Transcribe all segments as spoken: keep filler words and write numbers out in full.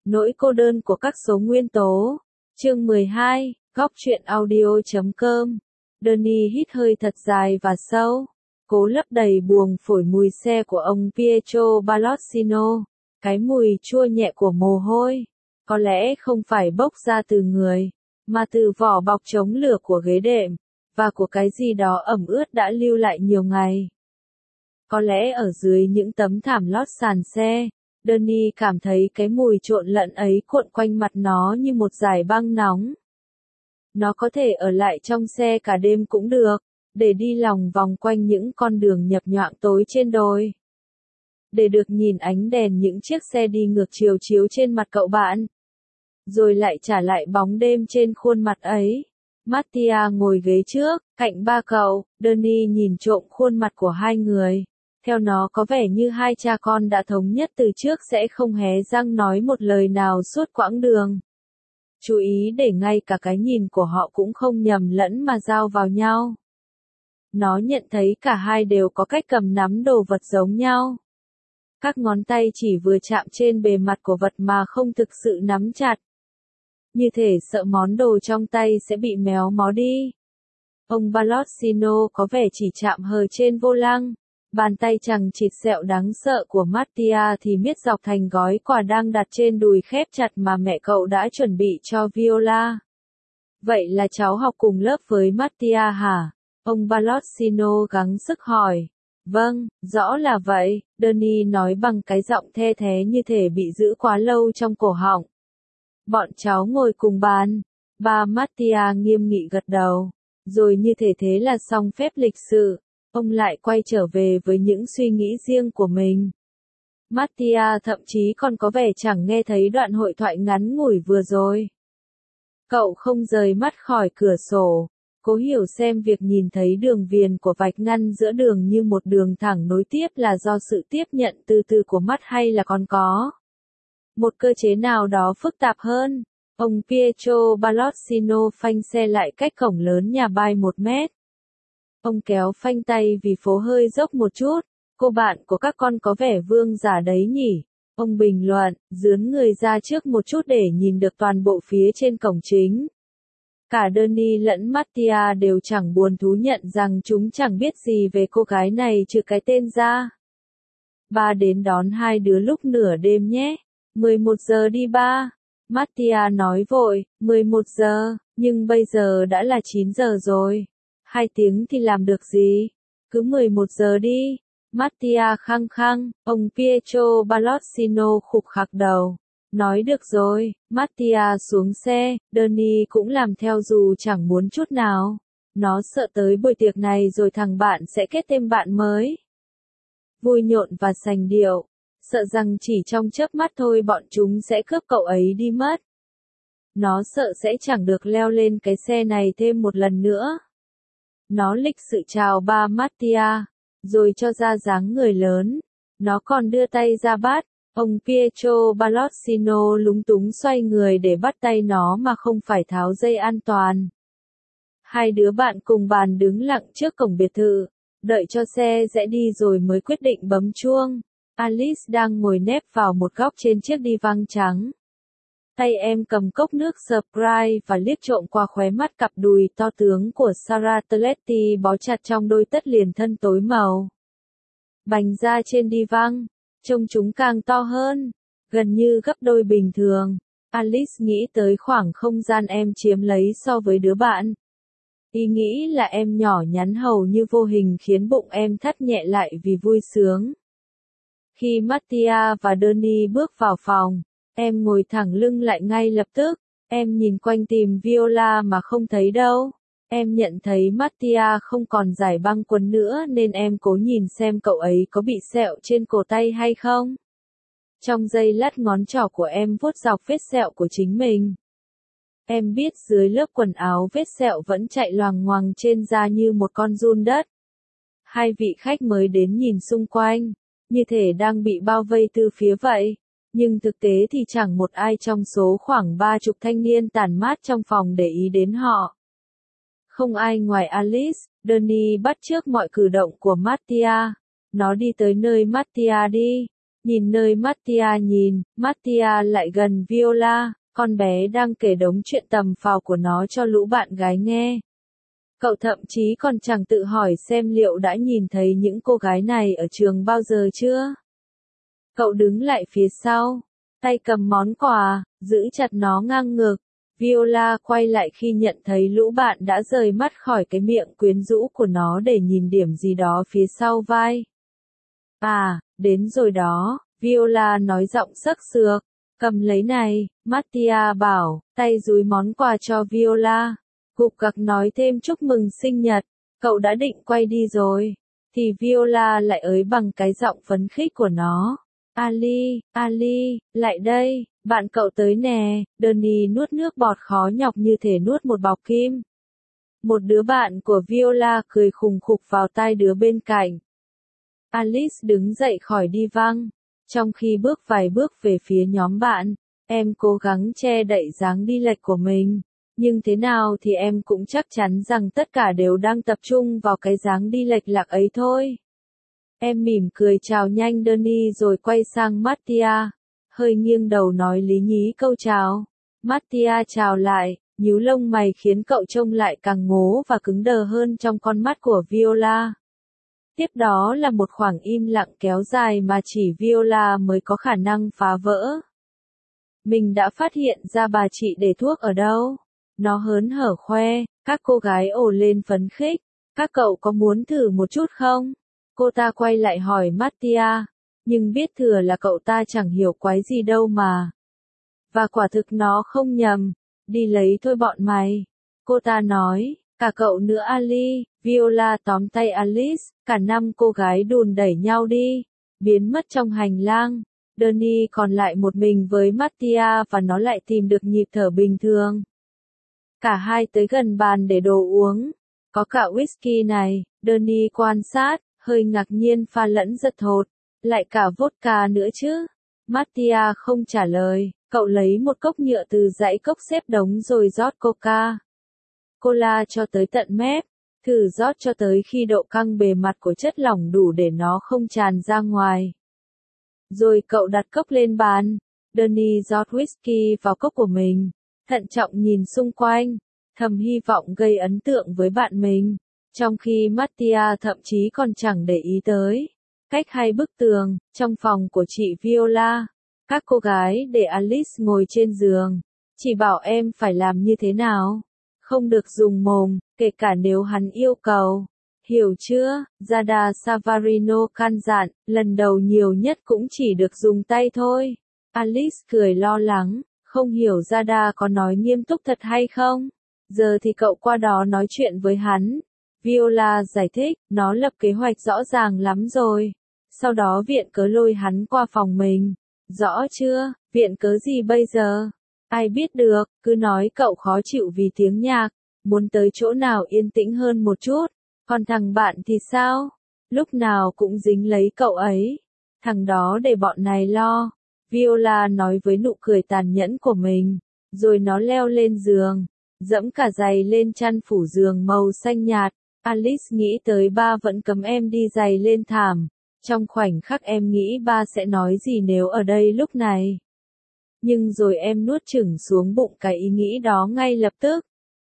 Nỗi cô đơn của các số nguyên tố. Chương mười hai, góc truyện audio chấm com. Danny hít hơi thật dài và sâu, cố lấp đầy buồng phổi mùi xe của ông Pietro Ballottino, cái mùi chua nhẹ của mồ hôi, có lẽ không phải bốc ra từ người, mà từ vỏ bọc chống lửa của ghế đệm, và của cái gì đó ẩm ướt đã lưu lại nhiều ngày. Có lẽ ở dưới những tấm thảm lót sàn xe, Danny cảm thấy cái mùi trộn lẫn ấy cuộn quanh mặt nó như một dải băng nóng. Nó có thể ở lại trong xe cả đêm cũng được, để đi lòng vòng quanh những con đường nhập nhoạng tối trên đồi. Để được nhìn ánh đèn những chiếc xe đi ngược chiều chiếu trên mặt cậu bạn. Rồi lại trả lại bóng đêm trên khuôn mặt ấy. Mattia ngồi ghế trước, cạnh ba cậu, Danny nhìn trộm khuôn mặt của hai người. Theo nó có vẻ như hai cha con đã thống nhất từ trước sẽ không hé răng nói một lời nào suốt quãng đường. Chú ý để ngay cả cái nhìn của họ cũng không nhầm lẫn mà giao vào nhau. Nó nhận thấy cả hai đều có cách cầm nắm đồ vật giống nhau. Các ngón tay chỉ vừa chạm trên bề mặt của vật mà không thực sự nắm chặt. Như thể sợ món đồ trong tay sẽ bị méo mó đi. Ông Ballottino có vẻ chỉ chạm hờ trên vô lăng. Bàn tay chằng chịt sẹo đáng sợ của Mattia thì miết dọc thành gói quà đang đặt trên đùi khép chặt mà mẹ cậu đã chuẩn bị cho Viola. Vậy là cháu học cùng lớp với Mattia hả? Ông Ballottino gắng sức hỏi. Vâng, rõ là vậy, Danny nói bằng cái giọng the thé như thể bị giữ quá lâu trong cổ họng. Bọn cháu ngồi cùng bàn. Ba Mattia nghiêm nghị gật đầu. Rồi như thể thế là xong phép lịch sự. Ông lại quay trở về với những suy nghĩ riêng của mình. Mattia thậm chí còn có vẻ chẳng nghe thấy đoạn hội thoại ngắn ngủi vừa rồi. Cậu không rời mắt khỏi cửa sổ, cố hiểu xem việc nhìn thấy đường viền của vạch ngăn giữa đường như một đường thẳng nối tiếp là do sự tiếp nhận từ từ của mắt hay là còn có một cơ chế nào đó phức tạp hơn. Ông Pietro Ballottino phanh xe lại cách cổng lớn nhà bay một mét. Ông kéo phanh tay vì phố hơi dốc một chút. Cô bạn của các con có vẻ vương giả đấy nhỉ? Ông bình luận, dướn người ra trước một chút để nhìn được toàn bộ phía trên cổng chính. Cả Danny lẫn Mattia đều chẳng buồn thú nhận rằng chúng chẳng biết gì về cô gái này trừ cái tên ra. Ba đến đón hai đứa lúc nửa đêm nhé. mười một giờ đi ba. Mattia nói vội, mười một giờ, nhưng bây giờ đã là chín giờ rồi. Hai tiếng thì làm được gì? Cứ mười một giờ đi. Mattia khăng khăng, ông Pietro Ballottino khục khặc đầu. Nói được rồi, Mattia xuống xe, Danny cũng làm theo dù chẳng muốn chút nào. Nó sợ tới buổi tiệc này rồi thằng bạn sẽ kết thêm bạn mới. Vui nhộn và sành điệu. Sợ rằng chỉ trong chớp mắt thôi bọn chúng sẽ cướp cậu ấy đi mất. Nó sợ sẽ chẳng được leo lên cái xe này thêm một lần nữa. Nó lịch sự chào ba Mattia, rồi cho ra dáng người lớn. Nó còn đưa tay ra bắt. Ông Pietro Ballottino lúng túng xoay người để bắt tay nó mà không phải tháo dây an toàn. Hai đứa bạn cùng bàn đứng lặng trước cổng biệt thự, đợi cho xe rẽ đi rồi mới quyết định bấm chuông. Alice đang ngồi nép vào một góc trên chiếc đi văng trắng. Tay em cầm cốc nước Sprite và liếc trộm qua khóe mắt cặp đùi to tướng của Sarah Tletti bó chặt trong đôi tất liền thân tối màu. Bành ra trên đi văng, trông chúng càng to hơn, gần như gấp đôi bình thường. Alice nghĩ tới khoảng không gian em chiếm lấy so với đứa bạn. Ý nghĩ là em nhỏ nhắn hầu như vô hình khiến bụng em thắt nhẹ lại vì vui sướng. Khi Mattia và Danny bước vào phòng, em ngồi thẳng lưng lại ngay lập tức. Em nhìn quanh tìm Viola mà không thấy đâu. Em nhận thấy Mattia không còn giải băng quần nữa nên em cố nhìn xem cậu ấy có bị sẹo trên cổ tay hay không. Trong giây lát ngón trỏ của em vuốt dọc vết sẹo của chính mình. Em biết dưới lớp quần áo vết sẹo vẫn chạy loằng ngoằng trên da như một con giun đất. Hai vị khách mới đến nhìn xung quanh, như thể đang bị bao vây từ phía vậy. Nhưng thực tế thì chẳng một ai trong số khoảng ba chục thanh niên tản mát trong phòng để ý đến họ. Không ai ngoài Alice. Danny bắt chước mọi cử động của Mattia. Nó đi tới nơi Mattia đi, Nhìn nơi Mattia nhìn, Mattia lại gần Viola, con bé đang kể đống chuyện tầm phào của nó cho lũ bạn gái nghe. Cậu thậm chí còn chẳng tự hỏi xem liệu đã nhìn thấy những cô gái này ở trường bao giờ chưa. Cậu đứng lại phía sau, tay cầm món quà, giữ chặt nó ngang ngực. Viola quay lại khi nhận thấy lũ bạn đã rời mắt khỏi cái miệng quyến rũ của nó để nhìn điểm gì đó phía sau vai. À, đến rồi đó, Viola nói giọng sắc sược. Cầm lấy này, Mattia bảo, tay dúi món quà cho Viola. Gục gặc nói thêm chúc mừng sinh nhật, cậu đã định quay đi rồi. Thì Viola lại ới bằng cái giọng phấn khích của nó. Ali, Ali, lại đây, bạn cậu tới nè. Donnie nuốt nước bọt khó nhọc như thể nuốt một bọc kim. Một đứa bạn của Viola cười khùng khục vào tai đứa bên cạnh. Alice đứng dậy khỏi đi văng. Trong khi bước vài bước về phía nhóm bạn, em cố gắng che đậy dáng đi lệch của mình. Nhưng thế nào thì em cũng chắc chắn rằng tất cả đều đang tập trung vào cái dáng đi lệch lạc ấy thôi. Em mỉm cười chào nhanh Donnie rồi quay sang Mattia, hơi nghiêng đầu nói lý nhí câu chào. Mattia chào lại, nhíu lông mày khiến cậu trông lại càng ngố và cứng đờ hơn trong con mắt của Viola. Tiếp đó là một khoảng im lặng kéo dài mà chỉ Viola mới có khả năng phá vỡ. Mình đã phát hiện ra bà chị để thuốc ở đâu. Nó hớn hở khoe, các cô gái ồ lên phấn khích. Các cậu có muốn thử một chút không? Cô ta quay lại hỏi Mattia, nhưng biết thừa là cậu ta chẳng hiểu quái gì đâu mà. Và quả thực nó không nhầm, đi lấy thôi bọn mày. Cô ta nói, cả cậu nữa Ali. Viola tóm tay Alice, cả năm cô gái đùn đẩy nhau đi, biến mất trong hành lang. Donnie còn lại một mình với Mattia và nó lại tìm được nhịp thở bình thường. Cả hai tới gần bàn để đồ uống. Có cả whisky này, Donnie quan sát, hơi ngạc nhiên pha lẫn giật thột. Lại cả vodka nữa chứ. Mattia không trả lời, cậu lấy một cốc nhựa từ dãy cốc xếp đống rồi rót coca. Cola cho tới tận mép. Thử rót cho tới khi độ căng bề mặt của chất lỏng đủ để nó không tràn ra ngoài. Rồi cậu đặt cốc lên bàn. Donnie rót whisky vào cốc của mình. Thận trọng nhìn xung quanh. Thầm hy vọng gây ấn tượng với bạn mình. Trong khi Mattia thậm chí còn chẳng để ý tới. Cách hai bức tường, trong phòng của chị Viola. Các cô gái để Alice ngồi trên giường. Chỉ bảo em phải làm như thế nào. Không được dùng mồm, kể cả nếu hắn yêu cầu. Hiểu chưa? Giada Savarino căn dặn, lần đầu nhiều nhất cũng chỉ được dùng tay thôi. Alice cười lo lắng, không hiểu Giada có nói nghiêm túc thật hay không? Giờ thì cậu qua đó nói chuyện với hắn. Viola giải thích, nó lập kế hoạch rõ ràng lắm rồi. Sau đó viện cớ lôi hắn qua phòng mình. Rõ chưa? Viện cớ gì bây giờ? Ai biết được, cứ nói cậu khó chịu vì tiếng nhạc, muốn tới chỗ nào yên tĩnh hơn một chút, còn thằng bạn thì sao? Lúc nào cũng dính lấy cậu ấy. Thằng đó để bọn này lo. Viola nói với nụ cười tàn nhẫn của mình, rồi nó leo lên giường, dẫm cả giày lên chăn phủ giường màu xanh nhạt. Alice nghĩ tới ba vẫn cấm em đi giày lên thảm. Trong khoảnh khắc em nghĩ ba sẽ nói gì nếu ở đây lúc này. Nhưng rồi em nuốt chửng xuống bụng cái ý nghĩ đó ngay lập tức.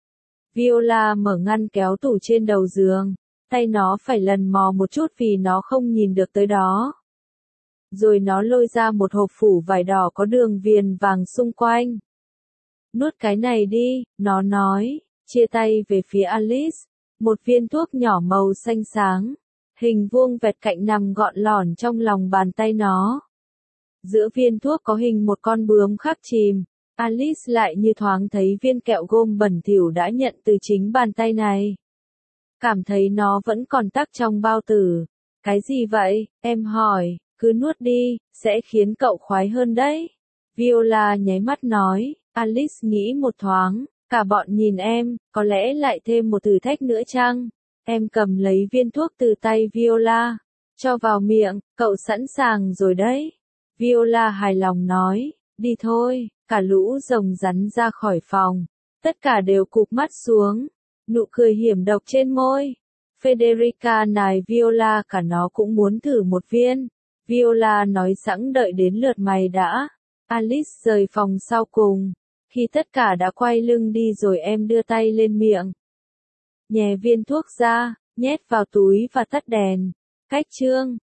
Viola mở ngăn kéo tủ trên đầu giường, tay nó phải lần mò một chút vì nó không nhìn được tới đó. Rồi nó lôi ra một hộp phủ vải đỏ có đường viền vàng xung quanh. Nuốt cái này đi, nó nói, chia tay về phía Alice, một viên thuốc nhỏ màu xanh sáng, hình vuông vẹt cạnh nằm gọn lỏn trong lòng bàn tay nó. Giữa viên thuốc có hình một con bướm khắc chìm. Alice lại như thoáng thấy viên kẹo gôm bẩn thỉu đã nhận từ chính bàn tay này. Cảm thấy nó vẫn còn tắc trong bao tử. Cái gì vậy? Em hỏi, cứ nuốt đi, sẽ khiến cậu khoái hơn đấy. Viola nháy mắt nói, Alice nghĩ một thoáng, cả bọn nhìn em, có lẽ lại thêm một thử thách nữa chăng? Em cầm lấy viên thuốc từ tay Viola, cho vào miệng, cậu sẵn sàng rồi đấy. Viola hài lòng nói, đi thôi, cả lũ rồng rắn ra khỏi phòng. Tất cả đều cụp mắt xuống, nụ cười hiểm độc trên môi. Federica nài Viola cả nó cũng muốn thử một viên. Viola nói sẵn đợi đến lượt mày đã. Alice rời phòng sau cùng. Khi tất cả đã quay lưng đi rồi em đưa tay lên miệng. Nhè viên thuốc ra, nhét vào túi và tắt đèn. Cách chương